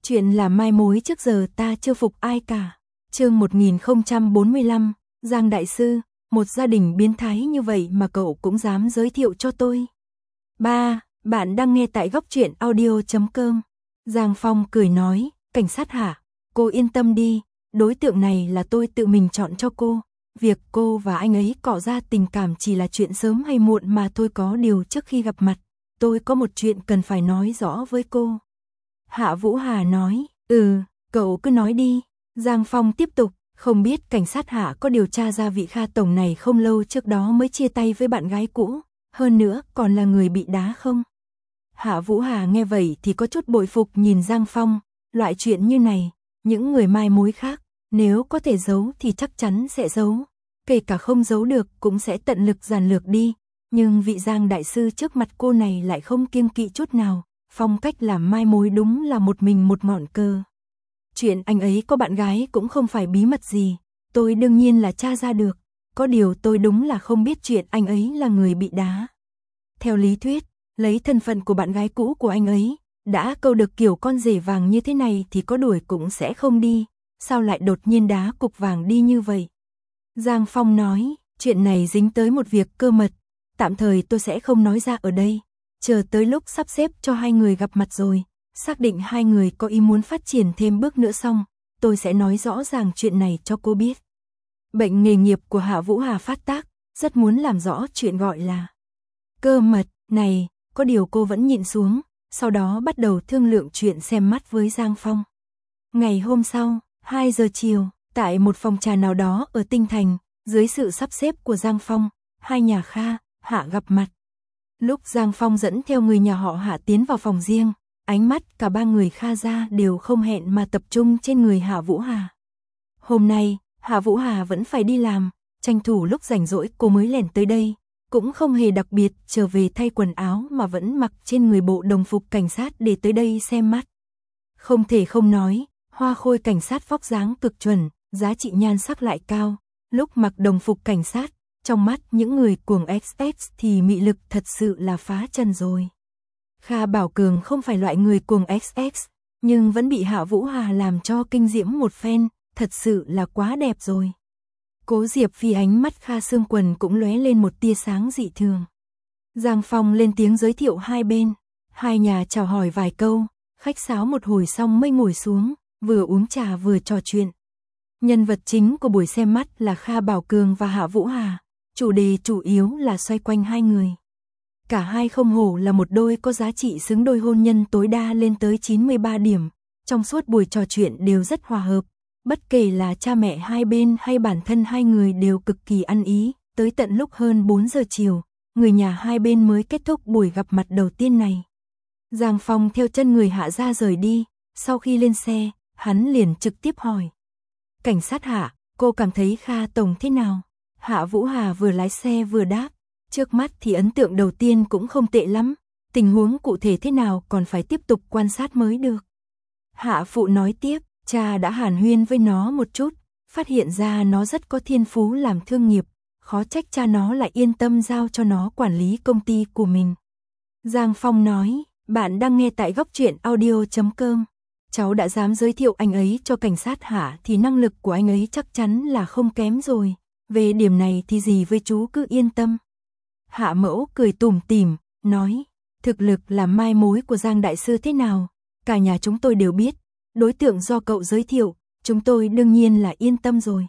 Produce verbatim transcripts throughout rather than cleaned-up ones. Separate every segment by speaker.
Speaker 1: Chuyện là mai mối trước giờ ta chưa phục ai cả. Chương một nghìn không trăm bốn mươi lăm, Giang Đại Sư, một gia đình biến thái như vậy mà cậu cũng dám giới thiệu cho tôi. ba. Bạn đang nghe tại góc truyện audio chấm com. Giang Phong cười nói, cảnh sát hả? Cô yên tâm đi, đối tượng này là tôi tự mình chọn cho cô. Việc cô và anh ấy cọ ra tình cảm chỉ là chuyện sớm hay muộn mà thôi, có điều trước khi gặp mặt, tôi có một chuyện cần phải nói rõ với cô. Hạ Vũ Hà nói, ừ, cậu cứ nói đi. Giang Phong tiếp tục, không biết cảnh sát Hạ có điều tra ra vị Kha Tổng này không lâu trước đó mới chia tay với bạn gái cũ, hơn nữa còn là người bị đá không? Hạ Vũ Hà nghe vậy thì có chút bội phục nhìn Giang Phong, loại chuyện như này, những người mai mối khác, nếu có thể giấu thì chắc chắn sẽ giấu, kể cả không giấu được cũng sẽ tận lực giản lược đi, nhưng vị Giang Đại Sư trước mặt cô này lại không kiêng kỵ chút nào, phong cách làm mai mối đúng là một mình một ngọn cờ. Chuyện anh ấy có bạn gái cũng không phải bí mật gì, tôi đương nhiên là tra ra được, có điều tôi đúng là không biết chuyện anh ấy là người bị đá. Theo lý thuyết, lấy thân phận của bạn gái cũ của anh ấy, đã câu được kiểu con rể vàng như thế này thì có đuổi cũng sẽ không đi, sao lại đột nhiên đá cục vàng đi như vậy? Giang Phong nói, chuyện này dính tới một việc cơ mật, tạm thời tôi sẽ không nói ra ở đây, chờ tới lúc sắp xếp cho hai người gặp mặt rồi, xác định hai người có ý muốn phát triển thêm bước nữa xong, tôi sẽ nói rõ ràng chuyện này cho cô biết. Bệnh nghề nghiệp của Hạ Vũ Hà phát tác, rất muốn làm rõ chuyện gọi là cơ mật này, có điều cô vẫn nhịn xuống, sau đó bắt đầu thương lượng chuyện xem mắt với Giang Phong. Ngày hôm sau, hai giờ chiều, tại một phòng trà nào đó ở Tinh Thành, dưới sự sắp xếp của Giang Phong, hai nhà Kha, Hạ gặp mặt. Lúc Giang Phong dẫn theo người nhà họ Hạ tiến vào phòng riêng, ánh mắt cả ba người Kha gia đều không hẹn mà tập trung trên người Hạ Vũ Hà. Hôm nay, Hạ Vũ Hà vẫn phải đi làm, tranh thủ lúc rảnh rỗi cô mới lẻn tới đây, cũng không hề đặc biệt trở về thay quần áo mà vẫn mặc trên người bộ đồng phục cảnh sát để tới đây xem mắt. Không thể không nói, hoa khôi cảnh sát vóc dáng cực chuẩn, giá trị nhan sắc lại cao, lúc mặc đồng phục cảnh sát, trong mắt những người cuồng ích ích thì mị lực thật sự là phá trần rồi. Kha Bảo Cường không phải loại người cuồng ích ích, nhưng vẫn bị Hạ Vũ Hà làm cho kinh diễm một phen, thật sự là quá đẹp rồi. Cố Diệp Phi ánh mắt Kha Sương Quần cũng lóe lên một tia sáng dị thường. Giang Phong lên tiếng giới thiệu hai bên, hai nhà chào hỏi vài câu, khách sáo một hồi xong mới ngồi xuống, vừa uống trà vừa trò chuyện. Nhân vật chính của buổi xem mắt là Kha Bảo Cường và Hạ Vũ Hà, chủ đề chủ yếu là xoay quanh hai người. Cả hai không hổ là một đôi có giá trị xứng đôi, hôn nhân tối đa lên tới chín mươi ba điểm, trong suốt buổi trò chuyện đều rất hòa hợp. Bất kể là cha mẹ hai bên hay bản thân hai người đều cực kỳ ăn ý, tới tận lúc hơn bốn giờ chiều, người nhà hai bên mới kết thúc buổi gặp mặt đầu tiên này. Giang Phong theo chân người Hạ ra rời đi, sau khi lên xe, hắn liền trực tiếp hỏi. Cảnh sát Hạ, cô cảm thấy Kha Tổng thế nào? Hạ Vũ Hà vừa lái xe vừa đáp, trước mắt thì ấn tượng đầu tiên cũng không tệ lắm, tình huống cụ thể thế nào còn phải tiếp tục quan sát mới được. Hạ Phụ nói tiếp. Cha đã hàn huyên với nó một chút, phát hiện ra nó rất có thiên phú làm thương nghiệp, khó trách cha nó lại yên tâm giao cho nó quản lý công ty của mình. Giang Phong nói, bạn đang nghe tại góc truyện audio chấm com. Cháu đã dám giới thiệu anh ấy cho cảnh sát Hạ thì năng lực của anh ấy chắc chắn là không kém rồi, về điểm này thì dì với chú cứ yên tâm. Hạ Mẫu cười tủm tỉm, nói, thực lực là mai mối của Giang Đại Sư thế nào, cả nhà chúng tôi đều biết. Đối tượng do cậu giới thiệu, chúng tôi đương nhiên là yên tâm rồi.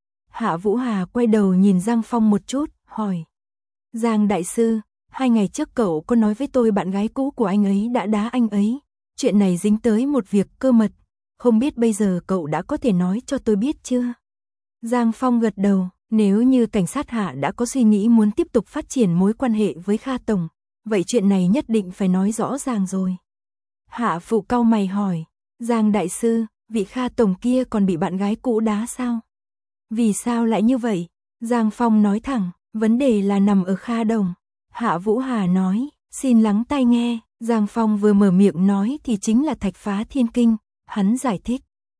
Speaker 1: Hạ Vũ Hà quay đầu nhìn Giang Phong một chút, hỏi. Giang Đại Sư, hai ngày trước cậu có nói với tôi bạn gái cũ của anh ấy đã đá anh ấy. Chuyện này dính tới một việc cơ mật, không biết bây giờ cậu đã có thể nói cho tôi biết chưa? Giang Phong gật đầu, nếu như cảnh sát Hạ đã có suy nghĩ muốn tiếp tục phát triển mối quan hệ với Kha Tổng, vậy chuyện này nhất định phải nói rõ ràng rồi. Hạ Phụ cau mày hỏi. Giang Đại Sư, vị Kha Tổng kia còn bị bạn gái cũ đá sao? Vì sao lại như vậy? Giang Phong nói thẳng, vấn đề là nằm ở Kha Đồng. Hạ Vũ Hà nói, xin lắng tai nghe. Giang Phong vừa mở miệng nói thì chính là Thạch Phá Thiên Kinh, hắn giải thích.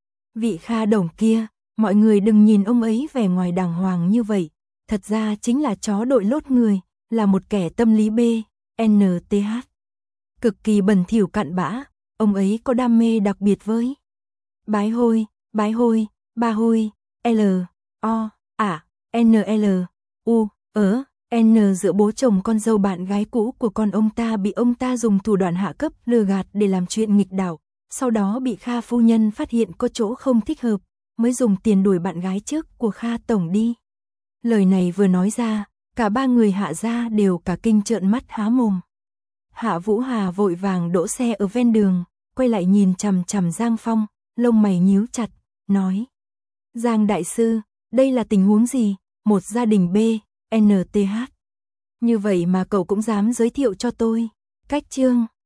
Speaker 1: Vị Kha Đồng kia, mọi người đừng nhìn ông ấy vẻ ngoài đàng hoàng như vậy, thật ra chính là chó đội lốt người, là một kẻ tâm lý B, en tê hát. Cực kỳ bẩn thỉu cặn bã. ông ấy có đam mê đặc biệt với bái hôi, bái hôi, ba hôi, L, O, à, N L, U, ớ, N giữa bố chồng con dâu bạn gái cũ của con ông ta bị ông ta dùng thủ đoạn hạ cấp lừa gạt để làm chuyện nghịch đảo, sau đó bị Kha phu nhân phát hiện có chỗ không thích hợp, mới dùng tiền đuổi bạn gái trước của Kha tổng đi. Lời này vừa nói ra, cả ba người Hạ gia đều cả kinh trợn mắt há mồm. Hạ Vũ Hà vội vàng đỗ xe ở ven đường, quay lại nhìn chằm chằm Giang Phong, lông mày nhíu chặt, nói: Giang đại sư, đây là tình huống gì? Một gia đình B, N T H. Như vậy mà cậu cũng dám giới thiệu cho tôi. Cách chương